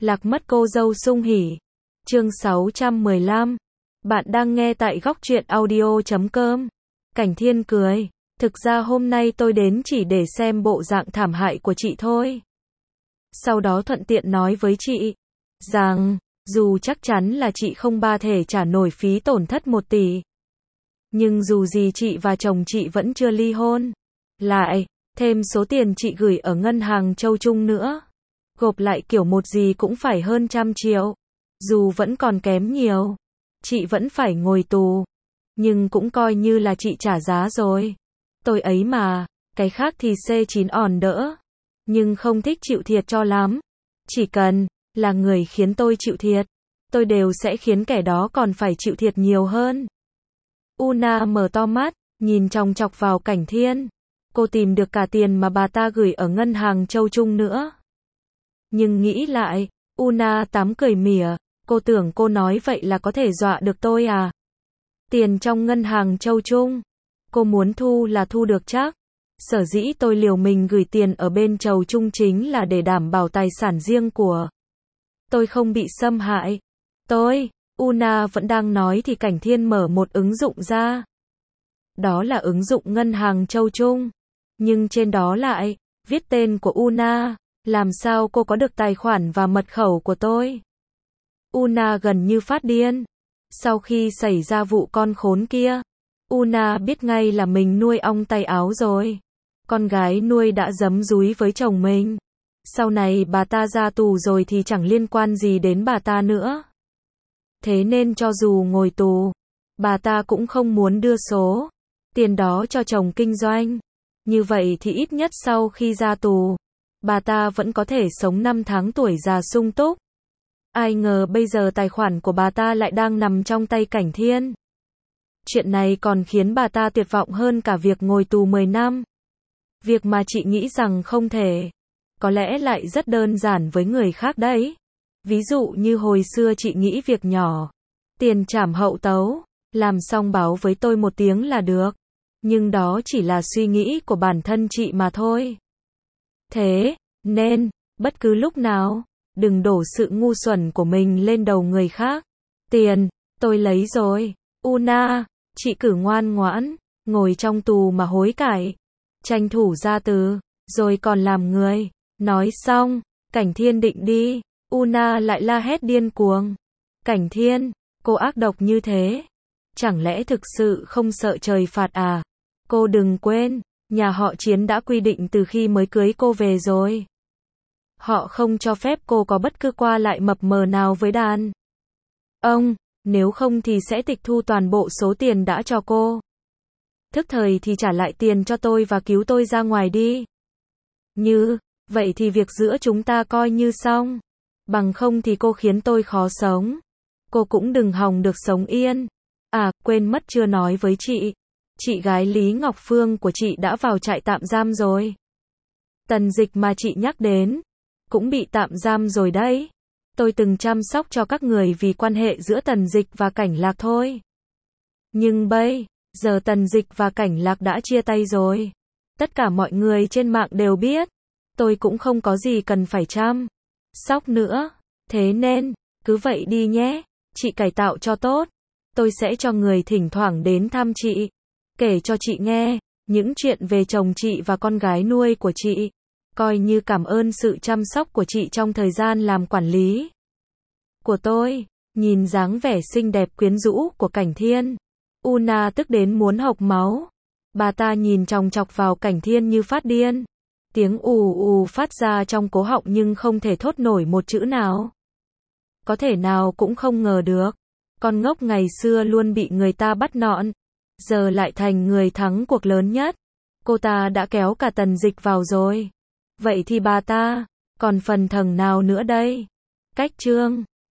Lạc mất cô dâu sung hỉ. Chương 615. Bạn đang nghe tại góc truyện audio.com. Cảnh Thiên cười. Thực ra hôm nay tôi đến chỉ để xem bộ dạng thảm hại của chị thôi. Sau đó thuận tiện nói với chị rằng, dù chắc chắn là chị không thể trả nổi phí tổn thất 1 tỷ. Nhưng dù gì chị và chồng chị vẫn chưa ly hôn. Lại, thêm số tiền chị gửi ở ngân hàng Châu Trung nữa. Gộp lại kiểu một gì cũng phải hơn 100 triệu. Dù vẫn còn kém nhiều. Chị vẫn phải ngồi tù. Nhưng cũng coi như là chị trả giá rồi. Tôi ấy mà, cái khác thì C9 ỏn đỡ. Nhưng không thích chịu thiệt cho lắm. Chỉ cần là người khiến tôi chịu thiệt, tôi đều sẽ khiến kẻ đó còn phải chịu thiệt nhiều hơn. Una mở to mắt, nhìn chòng chọc vào Cảnh Thiên. Cô tìm được cả tiền mà bà ta gửi ở ngân hàng Châu Trung nữa. Nhưng nghĩ lại, Una cười mỉa, cô tưởng cô nói vậy là có thể dọa được tôi à? Tiền trong ngân hàng Châu Trung, cô muốn thu là thu được chắc. Sở dĩ tôi liều mình gửi tiền ở bên Châu Trung chính là để đảm bảo tài sản riêng của tôi không bị xâm hại. Una vẫn đang nói thì Cảnh Thiên mở một ứng dụng ra. Đó là ứng dụng ngân hàng Châu Trung. Nhưng trên đó lại viết tên của Una. Làm sao cô có được tài khoản và mật khẩu của tôi? Una gần như phát điên. Sau khi xảy ra vụ con khốn kia, Una biết ngay là mình nuôi ong tay áo rồi. Con gái nuôi đã giấm dúi với chồng mình. Sau này bà ta ra tù rồi thì chẳng liên quan gì đến bà ta nữa. Thế nên cho dù ngồi tù, bà ta cũng không muốn đưa số tiền đó cho chồng kinh doanh. Như vậy thì ít nhất sau khi ra tù, bà ta vẫn có thể sống 5 tháng tuổi già sung túc. Ai ngờ bây giờ tài khoản của bà ta lại đang nằm trong tay Cảnh Thiên. Chuyện này còn khiến bà ta tuyệt vọng hơn cả việc ngồi tù 10 năm. Việc mà chị nghĩ rằng không thể, có lẽ lại rất đơn giản với người khác đấy. Ví dụ như hồi xưa chị nghĩ việc nhỏ, tiền trảm hậu tấu, làm xong báo với tôi 1 tiếng là được. Nhưng đó chỉ là suy nghĩ của bản thân chị mà thôi. Thế nên, bất cứ lúc nào, đừng đổ sự ngu xuẩn của mình lên đầu người khác. Tiền, tôi lấy rồi. Una, chị cứ ngoan ngoãn, ngồi trong tù mà hối cải. Tranh thủ ra từ, rồi còn làm người. Nói xong, Cảnh Thiên định đi. Una lại la hét điên cuồng. Cảnh Thiên, cô ác độc như thế. Chẳng lẽ thực sự không sợ trời phạt à? Cô đừng quên, nhà họ Chiến đã quy định từ khi mới cưới cô về rồi. Họ không cho phép cô có bất cứ qua lại mập mờ nào với đàn ông, nếu không thì sẽ tịch thu toàn bộ số tiền đã cho cô. Thức thời thì trả lại tiền cho tôi và cứu tôi ra ngoài đi. Như vậy thì việc giữa chúng ta coi như xong. Bằng không thì cô khiến tôi khó sống. Cô cũng đừng hòng được sống yên. À, quên mất chưa nói với chị. Chị gái Lý Ngọc Phương của chị đã vào trại tạm giam rồi. Tần Dịch mà chị nhắc đến cũng bị tạm giam rồi đấy. Tôi từng chăm sóc cho các người vì quan hệ giữa Tần Dịch và Cảnh Lạc thôi. Nhưng bây giờ Tần Dịch và Cảnh Lạc đã chia tay rồi. Tất cả mọi người trên mạng đều biết. Tôi cũng không có gì cần phải chăm sóc nữa. Thế nên, cứ vậy đi nhé. Chị cải tạo cho tốt. Tôi sẽ cho người thỉnh thoảng đến thăm chị. Kể cho chị nghe những chuyện về chồng chị và con gái nuôi của chị. Coi như cảm ơn sự chăm sóc của chị trong thời gian làm quản lý của tôi. Nhìn dáng vẻ xinh đẹp quyến rũ của Cảnh Thiên, Una tức đến muốn hộc máu. Bà ta nhìn chòng chọc vào Cảnh Thiên như phát điên. Tiếng ù ù phát ra trong cổ họng nhưng không thể thốt nổi một chữ nào. Có thể nào cũng không ngờ được. Con ngốc ngày xưa luôn bị người ta bắt nọn. Giờ lại thành người thắng cuộc lớn nhất. Cô ta đã kéo cả Tần Dịch vào rồi. Vậy thì bà ta còn phần thằng nào nữa đây? Cách chương